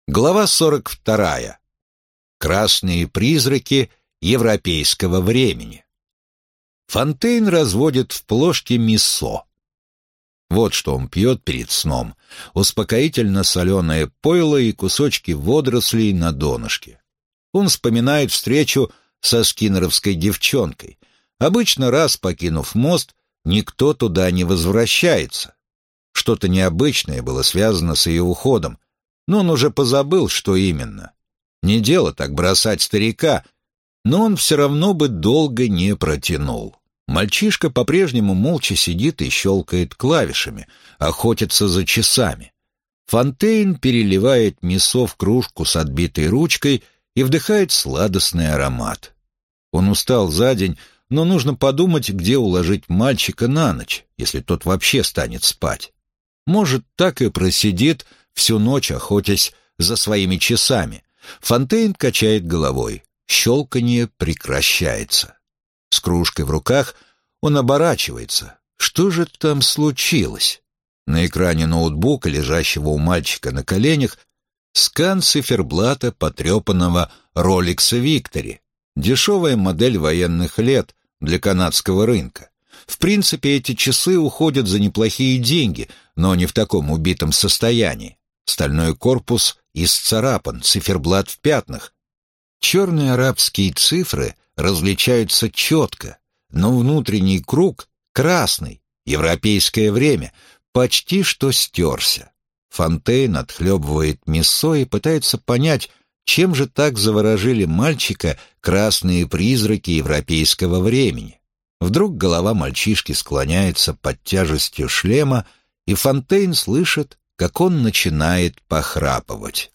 Глава 42. Красные призраки европейского времени. Фонтейн разводит в плошке миссо. Вот что он пьет перед сном: успокоительно-соленое пойло и кусочки водорослей на донышке. Он вспоминает встречу со скиннеровской девчонкой. Обычно, раз покинув мост, никто туда не возвращается. Что-то необычное было связано с ее уходом, но он уже позабыл, что именно. Не дело так бросать старика, но он все равно бы долго не протянул. Мальчишка по-прежнему молча сидит и щелкает клавишами, охотится за часами. Фонтейн переливает миссо в кружку с отбитой ручкой и вдыхает сладостный аромат. Он устал за день, но нужно подумать, где уложить мальчика на ночь, если тот вообще станет спать. Может, так и просидит всю ночь, охотясь за своими часами. Фонтейн качает головой. Щелканье прекращается. С кружкой в руках он оборачивается. Что же там случилось? На экране ноутбука, лежащего у мальчика на коленях, скан циферблата потрепанного Rolex Victory. Дешевая модель военных лет для канадского рынка. В принципе, эти часы уходят за неплохие деньги, но не в таком убитом состоянии. Стальной корпус исцарапан, циферблат в пятнах. Черные арабские цифры различаются четко, но внутренний круг красный, европейское время, почти что стерся. Фонтейн отхлебывает миссо и пытается понять, чем же так заворожили мальчика красные призраки европейского времени. Вдруг голова мальчишки склоняется под тяжестью шлема, и Фонтейн слышит, как он начинает похрапывать.